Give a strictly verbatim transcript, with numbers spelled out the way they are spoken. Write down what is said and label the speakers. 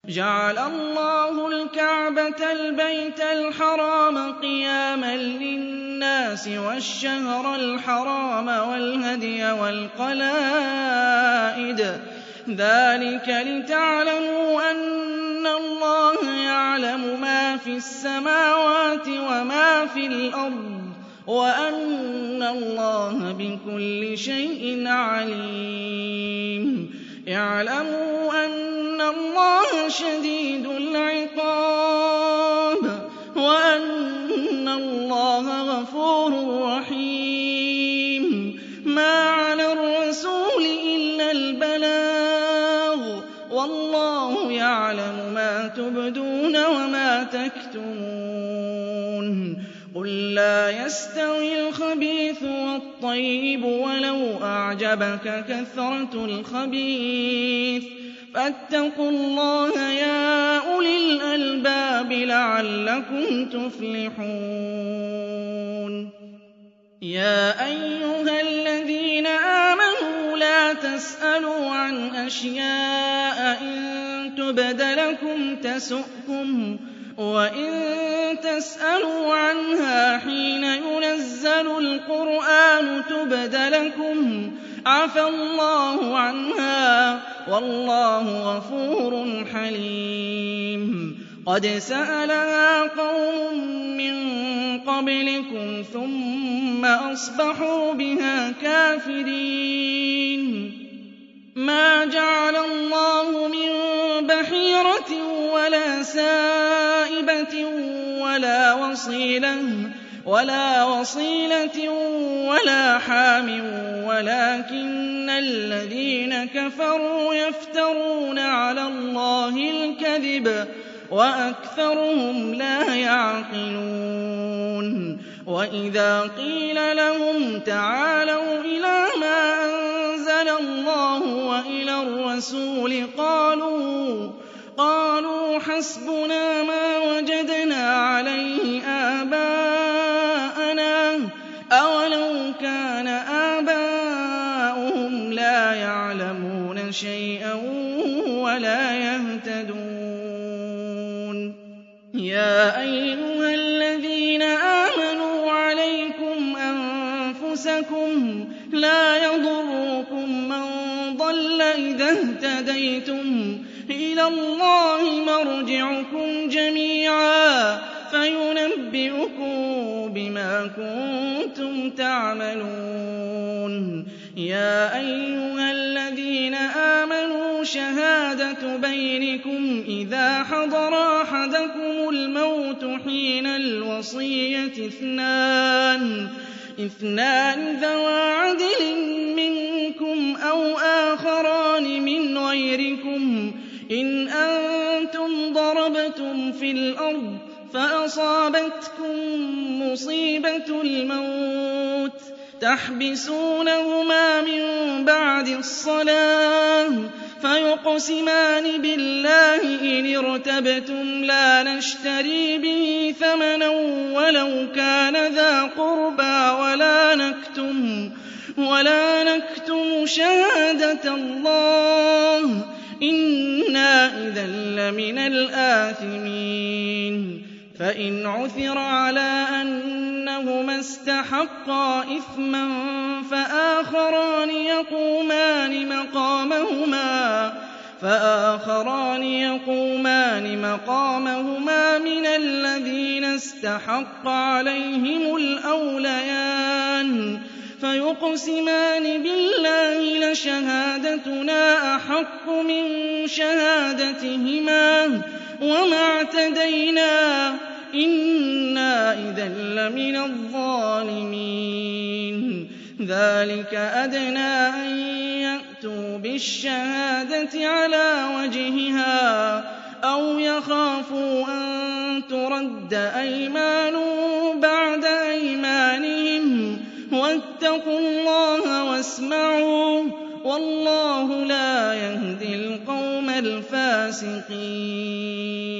Speaker 1: جَعَلَ اللَّهُ الْكَعْبَةَ الْبَيْتَ الْحَرَامَ قِيَامًا لِّلنَّاسِ وَالشَّهْرَ الْحَرَامَ وَالْهَدْيَ وَالْقَلَائِدَ ۚ ذَٰلِكَ لِتَعْلَمُوا أَنَّ اللَّهَ يَعْلَمُ مَا فِي السَّمَاوَاتِ وَمَا فِي الْأَرْضِ وَأَنَّ اللَّهَ بِكُلِّ شَيْءٍ عَلِيمٌ. اعْلَمُوا أَنَّ اللَّهَ شَدِيدُ الْعِقَابِ وَأَنَّ اللَّهَ غَفُورٌ رَّحِيمٌ. مَا عَلَى الرَّسُولِ إِلَّا الْبَلَاغُ ۗ وَاللَّهُ يَعْلَمُ مَا تُبْدُونَ وَمَا تَكْتُمُونَ. قُل لَّا يَسْتَوِي الْخَبِيثُ وَالطَّيِّبُ وَلَوْ أَعْجَبَكَ كَثْرَةُ الْخَبِيثِ ۚ فَاتَّقُوا اللَّهَ يَا أُولِي الْأَلْبَابِ لَعَلَّكُمْ تُفْلِحُونَ. يَا أَيُّهَا الَّذِينَ آمَنُوا لَا تَسْأَلُوا عَنْ أَشْيَاءَ إِن تُبْدَ لَكُمْ تَسُؤْكُمْ، وَإِن تَسْأَلُوا عَنْهَا حِينَ يُنَزَّلُ الْقُرْآنُ تُبْدَ لَكُمْ عَفَا اللَّهُ عَنْهَا ۗ وَاللَّهُ غَفُورٌ حَلِيمٌ. قَدْ سَأَلَهَا قَوْمٌ مِّن قَبْلِكُمْ ثُمَّ أَصْبَحُوا بِهَا كَافِرِينَ. مَا جَعَلَ اللَّهُ مِن بَحِيرَةٍ وَلَا سَائِبَةٍ وَلَا وَصِيلَةٍ وَلَا حَامٍ وَلَٰكِنَّ الَّذِينَ كَفَرُوا يَفْتَرُونَ عَلَى اللَّهِ الْكَذِبَ وَأَكْثَرُهُمْ لَا يَعْقِلُونَ. وَإِذَا قِيلَ لَهُمْ تَعَالَوْا إِلَىٰ مَا أَنزَلَ اللَّهُ وَإِلَى الرَّسُولِ قَالُوا قالوا حَسْبُنَا مَا وَجَدْنَا عَلَيْهِ آبَاءَنَا ۚ أَوَلَوْ كَانَ آبَاؤُهُمْ لَا يَعْلَمُونَ شَيْئًا وَلَا يَهْتَدُونَ. يَا أَيُّهَا الَّذِينَ آمَنُوا عَلَيْكُمْ أَنفُسَكُمْ لَا يَضُرُّكُم مَّن ضَلَّ إِذَا اهْتَدَيْتُمْ ۚ إِلَى اللَّهِ مَرْجِعُكُمْ جَمِيعًا فَيُنَبِّئُكُم بِمَا كُنتُمْ تَعْمَلُونَ. يَا أَيُّهَا الَّذِينَ آمَنُوا شَهَادَةُ بَيْنِكُمْ إِذَا حَضَرَ أَحَدَكُمُ الْمَوْتُ حِينَ الْوَصِيَّةِ اثْنَانِ ذَوَا عَدْلٍ مِّنكُمْ أَوْ آخَرَانِ مِنْ غَيْرِكُمْ إِنْ أَنتُمْ ضَرَبْتُمْ فِي الْأَرْضِ فَأَصَابَتْكُم مُّصِيبَةُ الْمَوْتِ تَحْبِسُونَهُمَا مِن بَعْدِ الصَّلَاةِ فَيُقْسِمَانِ بِاللَّهِ إِنِ ارْتَبْتُمْ لَا نَشْتَرِي بِهِ ثَمَنًا وَلَوْ كَانَ ذَا قُرْبَىٰ وَلَا نَكْتُمُ شَهَادَةَ اللَّهِ إِنَّا إِذًا لَّمِنَ الْآثِمِينَ. فَإِنْ عُثِرَ عَلَىٰ أَنَّهُمَا اسْتَحَقَّا إِثْمًا فَآخَرَانِ يَقُومَانِ مَقَامَهُمَا مِنَ الَّذِينَ اسْتَحَقَّ عَلَيْهِمُ الْأَوْلَيَانِ فَيُقْسِمَانِ بِاللَّهِ لَشَهَادَتُنَا أَحَقُّ مِن شَهَادَتِهِمَا وَمَا اعْتَدَيْنَا إِنَّا إِذًا لَّمِنَ الظَّالِمِينَ. ذَٰلِكَ أَدْنَىٰ أَن يَأْتُوا بِالشَّهَادَةِ عَلَىٰ وَجْهِهَا أَوْ يَخَافُوا أَن تُرَدَّ أَيْمَانٌ بَعْدَ أَيْمَانِهِمْ ۗ وَاتَّقُوا اللَّهَ وَاسْمَعُوا ۗ وَاللَّهُ لَا يَهْدِي الْقَوْمَ الْفَاسِقِينَ.